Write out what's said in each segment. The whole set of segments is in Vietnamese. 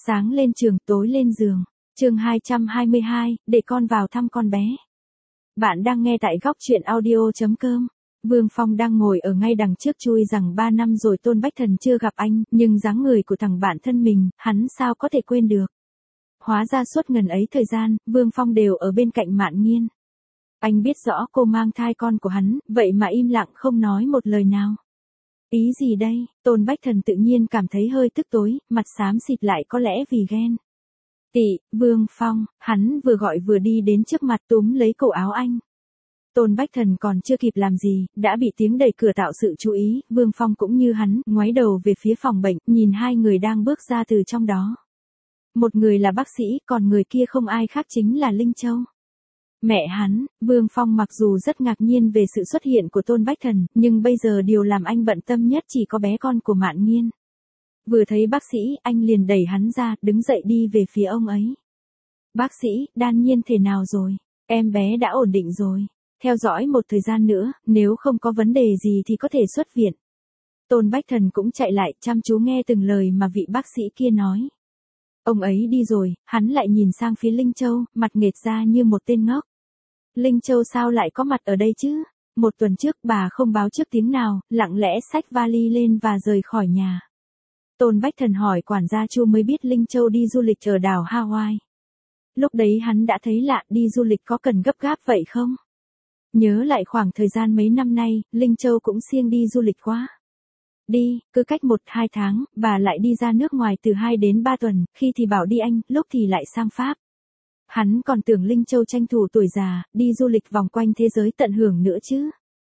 Sáng lên trường, tối lên giường. Chương 222, để con vào thăm con bé. Bạn đang nghe tại góc truyện audio.com. Vương Phong đang ngồi ở ngay đằng trước chui rằng 3 năm rồi Tôn Bách Thần chưa gặp anh, nhưng dáng người của thằng bạn thân mình, hắn sao có thể quên được. Hóa ra suốt ngần ấy thời gian, Vương Phong đều ở bên cạnh Mạn Nghiên. Anh biết rõ cô mang thai con của hắn, vậy mà im lặng không nói một lời nào. Ý gì đây? Tôn Bách Thần tự nhiên cảm thấy hơi tức tối, mặt xám xịt lại có lẽ vì ghen. Vương Phong, hắn vừa gọi vừa đi đến trước mặt túm lấy cổ áo anh. Tôn Bách Thần còn chưa kịp làm gì, đã bị tiếng đẩy cửa tạo sự chú ý, Vương Phong cũng như hắn, ngoái đầu về phía phòng bệnh, nhìn hai người đang bước ra từ trong đó. Một người là bác sĩ, còn người kia không ai khác chính là Linh Châu. Mẹ hắn, Vương Phong mặc dù rất ngạc nhiên về sự xuất hiện của Tôn Bách Thần, nhưng bây giờ điều làm anh bận tâm nhất chỉ có bé con của Mạn Nghiên. Vừa thấy bác sĩ, anh liền đẩy hắn ra, đứng dậy đi về phía ông ấy. Bác sĩ, Đan Nhiên thế nào rồi? Em bé đã ổn định rồi. Theo dõi một thời gian nữa, nếu không có vấn đề gì thì có thể xuất viện. Tôn Bách Thần cũng chạy lại, chăm chú nghe từng lời mà vị bác sĩ kia nói. Ông ấy đi rồi, hắn lại nhìn sang phía Linh Châu, mặt nghệt ra như một tên ngốc. Linh Châu sao lại có mặt ở đây chứ? Một tuần trước bà không báo trước tiếng nào, lặng lẽ xách vali lên và rời khỏi nhà. Tôn Bách Thần hỏi quản gia Chu mới biết Linh Châu đi du lịch ở đảo Hawaii. Lúc đấy hắn đã thấy lạ, đi du lịch có cần gấp gáp vậy không? Nhớ lại khoảng thời gian mấy năm nay, Linh Châu cũng siêng đi du lịch quá. Cứ cách 1-2 tháng, bà lại đi ra nước ngoài từ 2 đến 3 tuần, khi thì bảo đi Anh, lúc thì lại sang Pháp. Hắn còn tưởng Linh Châu tranh thủ tuổi già, đi du lịch vòng quanh thế giới tận hưởng nữa chứ.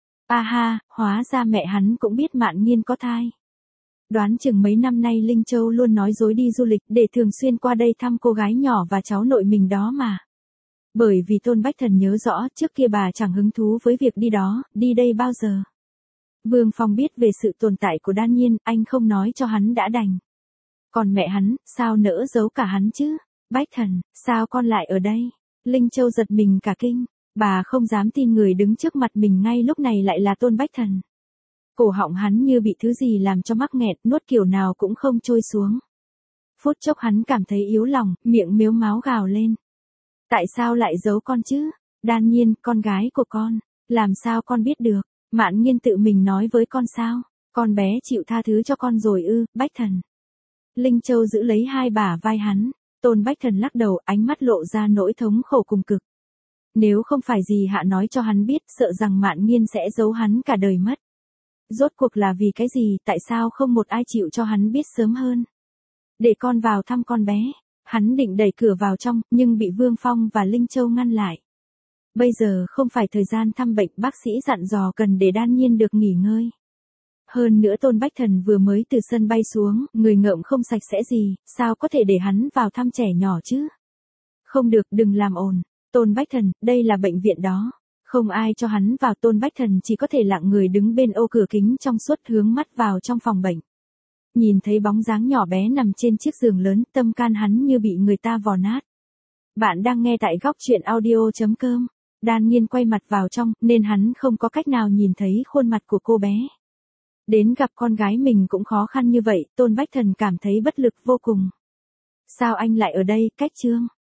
Hóa ra mẹ hắn cũng biết Mạn Nghiên có thai. Đoán chừng mấy năm nay Linh Châu luôn nói dối đi du lịch để thường xuyên qua đây thăm cô gái nhỏ và cháu nội mình đó mà. Bởi vì Tôn Bách Thần nhớ rõ trước kia bà chẳng hứng thú với việc đi đó, đi đây bao giờ. Vương Phong biết về sự tồn tại của Đan Nhiên, anh không nói cho hắn đã đành. Còn mẹ hắn, sao nỡ giấu cả hắn chứ? Bách Thần, sao con lại ở đây? Linh Châu giật mình cả kinh, bà không dám tin người đứng trước mặt mình ngay lúc này lại là Tôn Bách Thần. Cổ họng hắn như bị thứ gì làm cho mắc nghẹt, nuốt kiểu nào cũng không trôi xuống. Phút chốc hắn cảm thấy yếu lòng, miệng mếu máo gào lên. Tại sao lại giấu con chứ? Đan Nhiên, con gái của con, làm sao con biết được? Mạn Nghiên tự mình nói với con sao? Con bé chịu tha thứ cho con rồi ư? Bách Thần. Linh Châu giữ lấy hai bả vai hắn. Tôn Bách Thần lắc đầu, ánh mắt lộ ra nỗi thống khổ cùng cực. Nếu không phải gì Hạ nói cho hắn biết, sợ rằng Mạn Nghiên sẽ giấu hắn cả đời mất. Rốt cuộc là vì cái gì, tại sao không một ai chịu cho hắn biết sớm hơn? Để con vào thăm con bé. Hắn định đẩy cửa vào trong, nhưng bị Vương Phong và Linh Châu ngăn lại. Bây giờ không phải thời gian thăm bệnh, bác sĩ dặn dò cần để Đan Nhiên được nghỉ ngơi. Hơn nữa Tôn Bách Thần vừa mới từ sân bay xuống, người ngợm không sạch sẽ gì, sao có thể để hắn vào thăm trẻ nhỏ chứ? Không được, đừng làm ồn. Tôn Bách Thần, đây là bệnh viện đó. Không ai cho hắn vào, Tôn Bách Thần chỉ có thể lặng người đứng bên ô cửa kính trong suốt hướng mắt vào trong phòng bệnh. Nhìn thấy bóng dáng nhỏ bé nằm trên chiếc giường lớn, tâm can hắn như bị người ta vò nát. Bạn đang nghe tại góc truyện audio.com. Đan Nhiên quay mặt vào trong, nên hắn không có cách nào nhìn thấy khuôn mặt của cô bé. Đến gặp con gái mình cũng khó khăn như vậy, Tôn Bách Thần cảm thấy bất lực vô cùng. Sao anh lại ở đây, Cách Trương?